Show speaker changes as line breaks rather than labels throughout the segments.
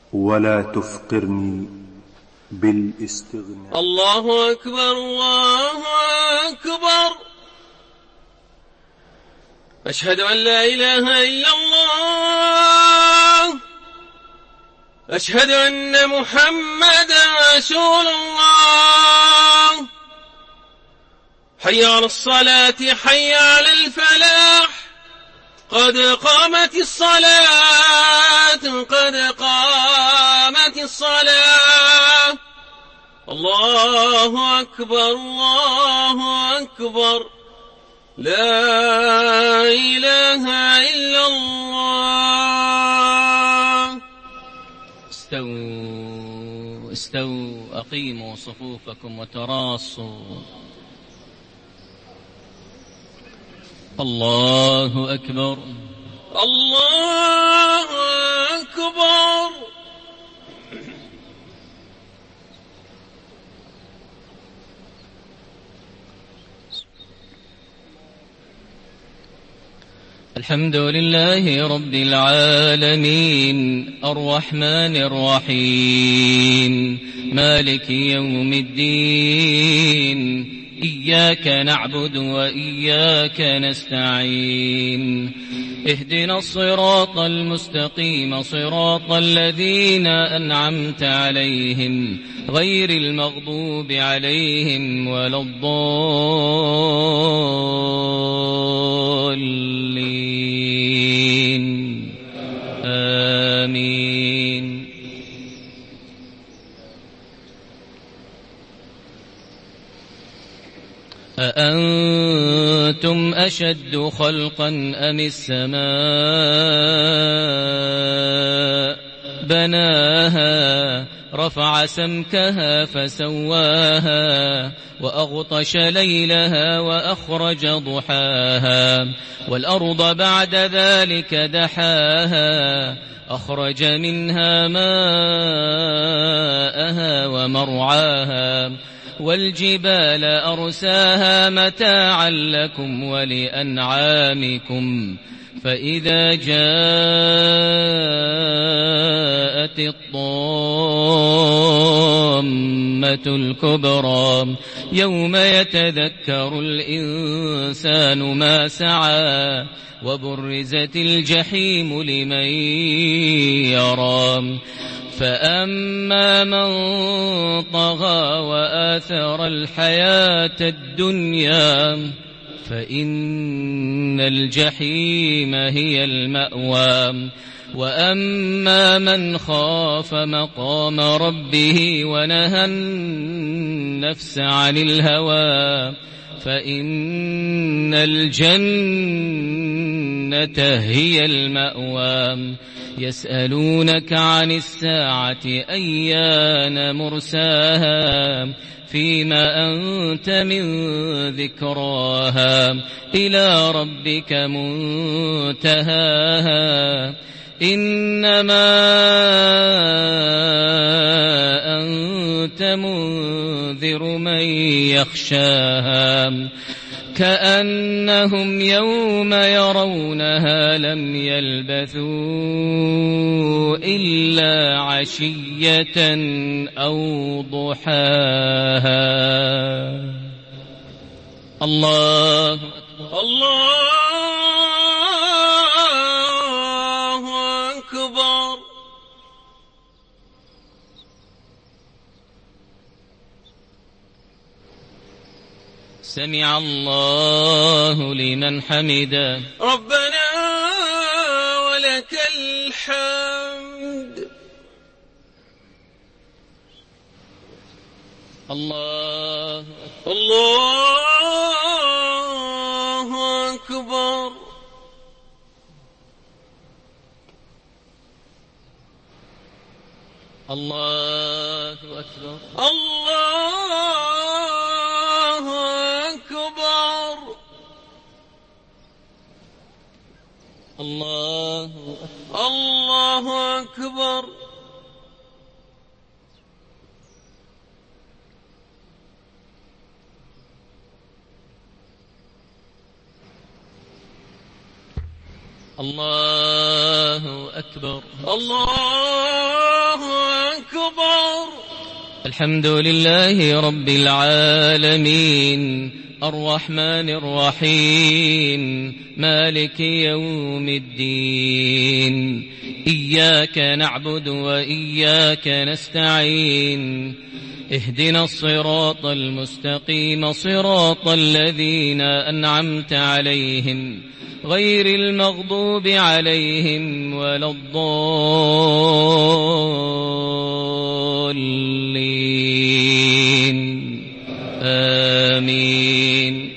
ولا تفقرني بالاستغناء.
الله أكبر الله أكبر. أشهد أن لا إله إلا الله. أشهد أن محمدا رسول الله. حي على الصلاة حي على الفلاح. قد قامت الصلاة قد قامت الصلاة. الله أكبر الله أكبر. لا إله إلا الله.
استووا استووا أقيموا صفوفكم وتراصوا. الله أكبر
الله أكبر.
الحمد لله رب العالمين الرحمن الرحيم مالك يوم الدين. إياك نعبد وإياك نستعين. اهدنا الصراط المستقيم صراط الذين أنعمت عليهم غير المغضوب عليهم ولا الضالين. آمين. أأنتم أشد خلقا أم السماء بناها رفع سمكها فسواها وأغطش ليلها وأخرج ضحاها والأرض بعد ذلك دحاها أخرج منها ماءها ومرعاها والجبال أرساها متاعا لكم ولأنعامكم. فإذا جاءت الطامة الكبرى يوم يتذكر الإنسان ما سعى وبرزت الجحيم لمن يرى. فأما من طغى وآثر الحياة الدنيا فإن الجحيم هي المأوى. وأما من خاف مقام ربه ونهى النفس عن الهوى فإن الجنة هي المأوى. يسألونك عن الساعة أيان مرساها فيما أنت من ذكراها إلى ربك منتهاها. إنما أنت منذر من يخشاها كأنهم يوم يرونها لم يلبثوا إلا عشية أو ضحاها. الله
الله أكبر.
سمع الله لمن حمده.
ربنا ولك الحمد.
الله
الله أكبر.
الله أكبر.
الله أكبر.
الله
أكبر.
الله أكبر.
الله
الحمد لله رب العالمين الرحمن الرحيم مالك يوم الدين إياك نعبد وإياك نستعين اهدنا الصراط المستقيم صراط الذين أنعمت عليهم غير المغضوب عليهم ولا الضالين آمين.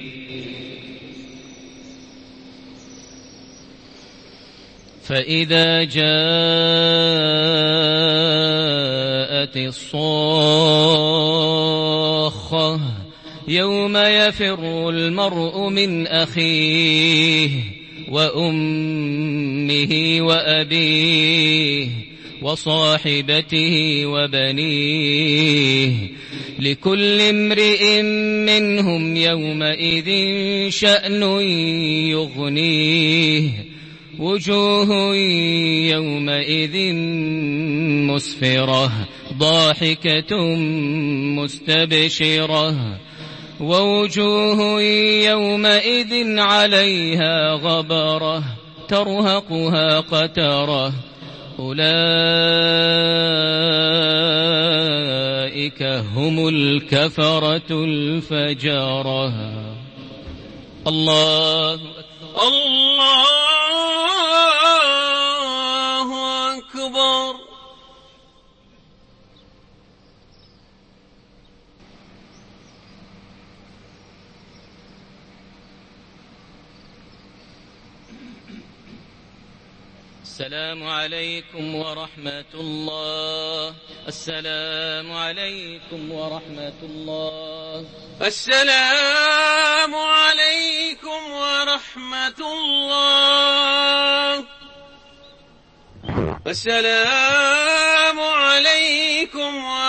فإذا جاءت الصاخة يوم يفر المرء من أخيه وأمه وأبيه وصاحبته وبنيه لكل امرئ منهم يومئذ شأن يغنيه وجوه يومئذ مسفرة ضاحكة مستبشرة ووجوه يومئذ عليها غبرة ترهقها قترة أولئك هم الكفرة الفجرة. الله
أكبر.
السلام عليكم ورحمة الله. السلام عليكم ورحمة الله.
السلام عليكم ورحمة الله. السلام عليكم